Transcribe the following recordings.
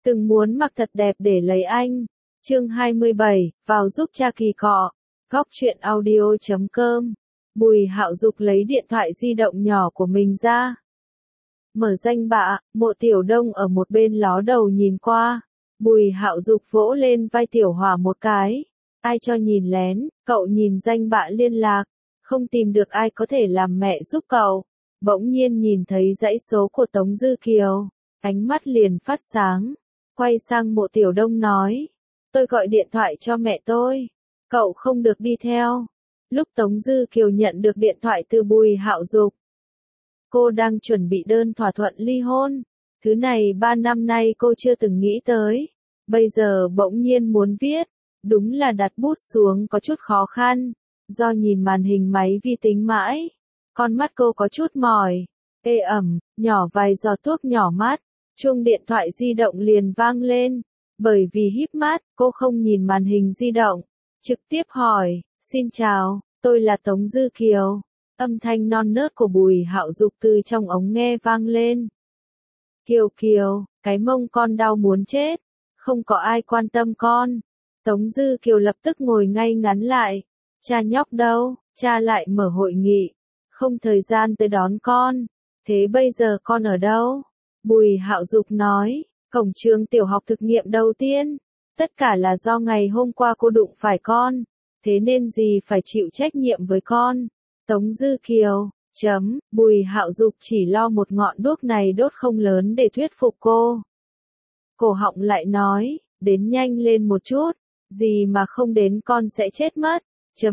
Từng muốn mặc thật đẹp để lấy anh. Chương 27, vào giúp cha kỳ cọ. Góc truyện audio.com. Bùi Hạo Dục lấy điện thoại di động nhỏ của mình ra. Mở danh bạ, Mộ Tiểu Đông ở một bên ló đầu nhìn qua. Bùi Hạo Dục vỗ lên vai Tiểu Hỏa một cái. Ai cho nhìn lén, cậu nhìn danh bạ liên lạc. Không tìm được ai có thể làm mẹ giúp cậu. Bỗng nhiên nhìn thấy dãy số của Tống Dư Kiều. Ánh mắt liền phát sáng. Quay sang Mộ Tiểu Đông nói. Tôi gọi điện thoại cho mẹ tôi. Cậu không được đi theo. Lúc Tống Dư Kiều nhận được điện thoại từ Bùi Hạo Dục. Cô đang chuẩn bị đơn thỏa thuận ly hôn. Thứ này 3 năm nay cô chưa từng nghĩ tới. Bây giờ bỗng nhiên muốn viết. Đúng là đặt bút xuống có chút khó khăn. Do nhìn màn hình máy vi tính mãi. Con mắt cô có chút mỏi. Ê ẩm, nhỏ vài giọt thuốc nhỏ mát. Chuông điện thoại di động liền vang lên. Bởi vì híp mắt, cô không nhìn màn hình di động. Trực tiếp hỏi, xin chào, tôi là Tống Dư Kiều. Âm thanh non nớt của Bùi Hạo Dục từ trong ống nghe vang lên. Kiều Kiều, cái mông con đau muốn chết. Không có ai quan tâm con. Tống Dư Kiều lập tức ngồi ngay ngắn lại. Cha nhóc đâu, cha lại mở hội nghị. Không thời gian tới đón con. Thế bây giờ con ở đâu? Bùi Hạo Dục nói, cổng trường tiểu học thực nghiệm đầu tiên. Tất cả là do ngày hôm qua cô đụng phải con. Thế nên gì phải chịu trách nhiệm với con. Tống Dư Kiều, Bùi Hạo Dục chỉ lo một ngọn đuốc này đốt không lớn để thuyết phục cô. Cổ họng lại nói, đến nhanh lên một chút. Gì mà không đến con sẽ chết mất.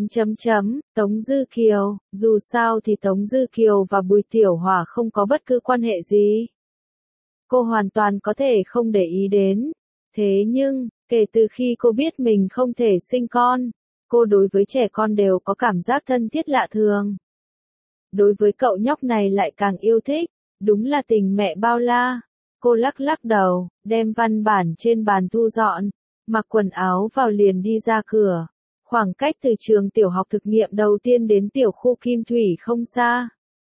Tống Dư Kiều, dù sao thì Tống Dư Kiều và Bùi Tiểu Hỏa không có bất cứ quan hệ gì. Cô hoàn toàn có thể không để ý đến. Thế nhưng, kể từ khi cô biết mình không thể sinh con, cô đối với trẻ con đều có cảm giác thân thiết lạ thường. Đối với cậu nhóc này lại càng yêu thích, đúng là tình mẹ bao la. Cô lắc lắc đầu, đem văn bản trên bàn thu dọn, mặc quần áo vào liền đi ra cửa. Khoảng cách từ trường tiểu học thực nghiệm đầu tiên đến tiểu khu Kim Thủy không xa.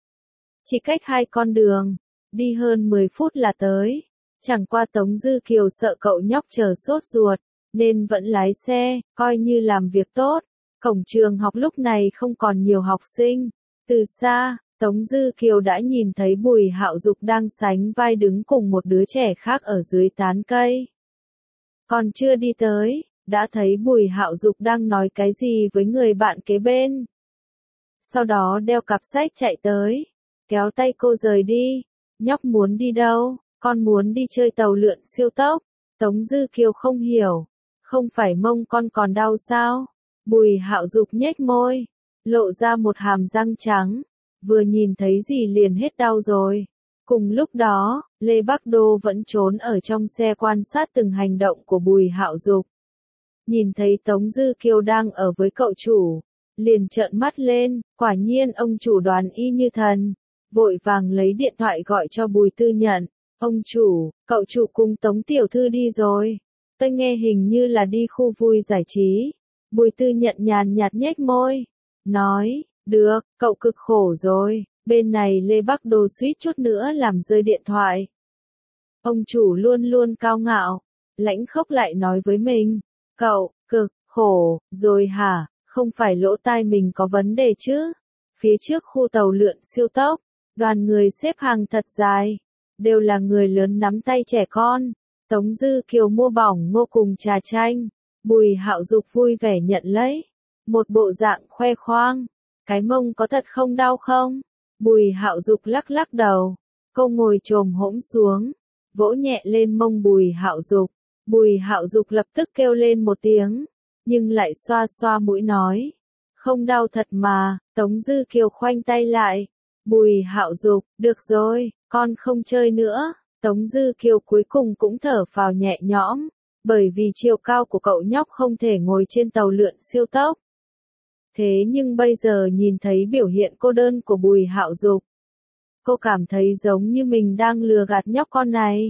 Chỉ cách 2 con đường. Đi hơn 10 phút là tới. Chẳng qua Tống Dư Kiều sợ cậu nhóc chờ sốt ruột, nên vẫn lái xe, coi như làm việc tốt. Cổng trường học lúc này không còn nhiều học sinh. Từ xa, Tống Dư Kiều đã nhìn thấy Bùi Hạo Dục đang sánh vai đứng cùng một đứa trẻ khác ở dưới tán cây. Còn chưa đi tới, đã thấy Bùi Hạo Dục đang nói cái gì với người bạn kế bên. Sau đó đeo cặp sách chạy tới, kéo tay cô rời đi. Nhóc muốn đi đâu? Con muốn đi chơi tàu lượn siêu tốc. Tống Dư Kiều không hiểu. Không phải mông con còn đau sao? Bùi Hạo Dục nhếch môi, lộ ra một hàm răng trắng. Vừa nhìn thấy gì liền hết đau rồi. Cùng lúc đó, Lê Bắc Đô vẫn trốn ở trong xe quan sát từng hành động của Bùi Hạo Dục. Nhìn thấy Tống Dư Kiều đang ở với cậu chủ, liền trợn mắt lên, quả nhiên ông chủ đoán y như thần. Vội vàng lấy điện thoại gọi cho Bùi Tư Nhận. Ông chủ, cậu chủ cùng Tống Tiểu Thư đi rồi. Tôi nghe hình như là đi khu vui giải trí. Bùi Tư Nhận nhàn nhạt nhếch môi. Nói, được, cậu cực khổ rồi. Bên này Lê Bắc Đô suýt chút nữa làm rơi điện thoại. Ông chủ luôn luôn cao ngạo. Lãnh khốc lại nói với mình. Cậu, cực, khổ, rồi hả? Không phải lỗ tai mình có vấn đề chứ? Phía trước khu tàu lượn siêu tốc. Đoàn người xếp hàng thật dài, đều là người lớn nắm tay trẻ con. Tống Dư Kiều mua bỏng ngô cùng trà chanh. Bùi Hạo Dục vui vẻ nhận lấy. Một bộ dạng khoe khoang. Cái mông có thật không đau không? Bùi Hạo Dục lắc lắc đầu. Cô ngồi chồm hỗn xuống, vỗ nhẹ lên mông Bùi Hạo Dục. Bùi Hạo Dục lập tức kêu lên một tiếng, nhưng lại xoa xoa mũi nói. Không đau thật mà. Tống Dư Kiều khoanh tay lại. Bùi Hạo Dục, được rồi, con không chơi nữa. Tống Dư Kiều cuối cùng cũng thở phào nhẹ nhõm, bởi vì chiều cao của cậu nhóc không thể ngồi trên tàu lượn siêu tốc. Thế nhưng bây giờ nhìn thấy biểu hiện cô đơn của Bùi Hạo Dục, cô cảm thấy giống như mình đang lừa gạt nhóc con này.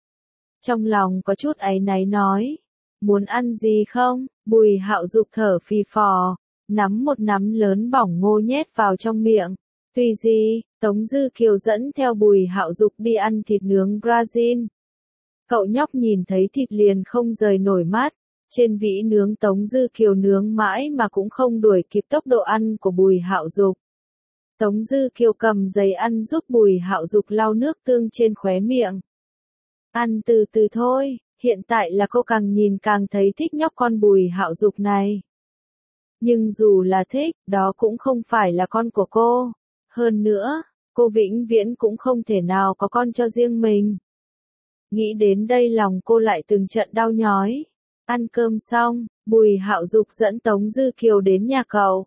Trong lòng có chút áy náy nói, muốn ăn gì không? Bùi Hạo Dục thở phì phò, nắm một nắm lớn bỏng ngô nhét vào trong miệng. Tùy gì, Tống Dư Kiều dẫn theo Bùi Hạo Dục đi ăn thịt nướng Brazil. Cậu nhóc nhìn thấy thịt liền không rời nổi mắt, trên vĩ nướng Tống Dư Kiều nướng mãi mà cũng không đuổi kịp tốc độ ăn của Bùi Hạo Dục. Tống Dư Kiều cầm giấy ăn giúp Bùi Hạo Dục lau nước tương trên khóe miệng. Ăn từ từ thôi, hiện tại là cô càng nhìn càng thấy thích nhóc con Bùi Hạo Dục này. Nhưng dù là thích, đó cũng không phải là con của cô. Hơn nữa, cô vĩnh viễn cũng không thể nào có con cho riêng mình. Nghĩ đến đây lòng cô lại từng trận đau nhói. Ăn cơm xong, Bùi Hạo Dục dẫn Tống Dư Kiều đến nhà cậu.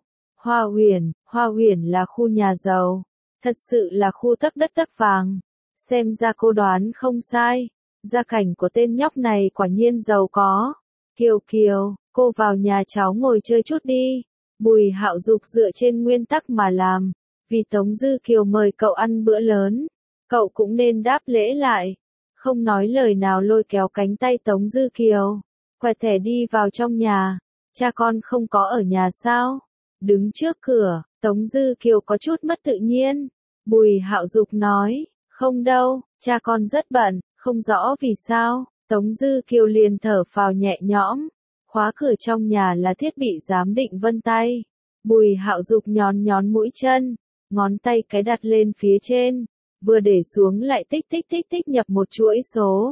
Hoa Huyền là khu nhà giàu. Thật sự là khu tấc đất tấc vàng. Xem ra cô đoán không sai. Gia cảnh của tên nhóc này quả nhiên giàu có. Kiều Kiều, cô vào nhà cháu ngồi chơi chút đi. Bùi Hạo Dục dựa trên nguyên tắc mà làm. Vì Tống Dư Kiều mời cậu ăn bữa lớn, cậu cũng nên đáp lễ lại. Không nói lời nào lôi kéo cánh tay Tống Dư Kiều. Quẹt thẻ đi vào trong nhà. Cha con không có ở nhà sao? Đứng trước cửa, Tống Dư Kiều có chút mất tự nhiên. Bùi Hạo Dục nói, không đâu, cha con rất bận, không rõ vì sao. Tống Dư Kiều liền thở phào nhẹ nhõm. Khóa cửa trong nhà là thiết bị giám định vân tay. Bùi Hạo Dục nhón mũi chân, ngón tay cái đặt lên phía trên, vừa để xuống lại tích tích nhập một chuỗi số.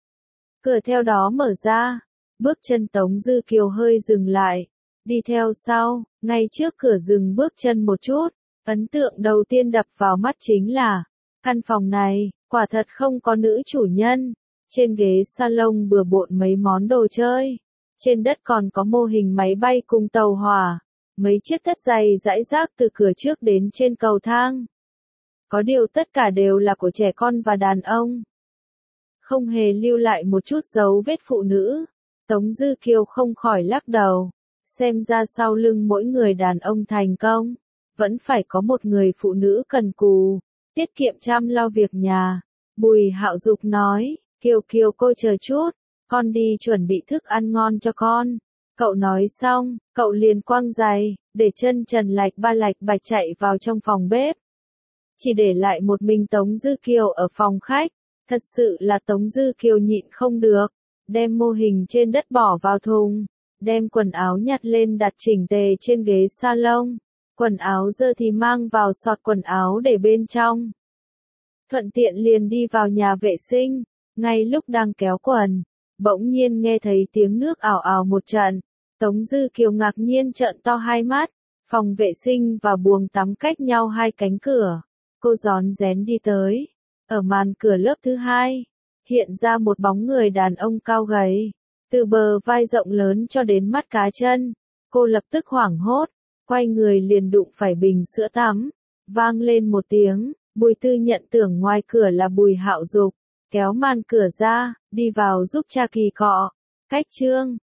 Cửa theo đó mở ra, bước chân Tống Dư Kiều hơi dừng lại, đi theo sau, ngay trước cửa dừng bước chân một chút, ấn tượng đầu tiên đập vào mắt chính là, căn phòng này, quả thật không có nữ chủ nhân, trên ghế salon bừa bộn mấy món đồ chơi, trên đất còn có mô hình máy bay cùng tàu hỏa, mấy chiếc tất giày rải rác từ cửa trước đến trên cầu thang. Có điều tất cả đều là của trẻ con và đàn ông. Không hề lưu lại một chút dấu vết phụ nữ. Tống Dư Kiều không khỏi lắc đầu. Xem ra sau lưng mỗi người đàn ông thành công, vẫn phải có một người phụ nữ cần cù, tiết kiệm chăm lo việc nhà. Bùi Hạo Dục nói, Kiều Kiều cô chờ chút, con đi chuẩn bị thức ăn ngon cho con. Cậu nói xong, cậu liền quăng giày, để chân trần lạch bạch chạy vào trong phòng bếp. Chỉ để lại một mình Tống Dư Kiều ở phòng khách. Thật sự là Tống Dư Kiều nhịn không được. Đem mô hình trên đất bỏ vào thùng. Đem quần áo nhặt lên đặt chỉnh tề trên ghế salon. Quần áo dơ thì mang vào sọt quần áo để bên trong. Thuận tiện liền đi vào nhà vệ sinh. Ngay lúc đang kéo quần, bỗng nhiên nghe thấy tiếng nước ào ào một trận. Tống Dư Kiều ngạc nhiên trợn to hai mắt. Phòng vệ sinh và buồng tắm cách nhau hai cánh cửa. Cô rón rén đi tới. Ở màn cửa lớp thứ hai, hiện ra một bóng người đàn ông cao gầy. Từ bờ vai rộng lớn cho đến mắt cá chân. Cô lập tức hoảng hốt. Quay người liền đụng phải bình sữa tắm. Vang lên một tiếng. Bùi Tư nhận tưởng ngoài cửa là Bùi Hạo Dục. Kéo màn cửa ra, đi vào giúp cha kỳ cọ. Cách chương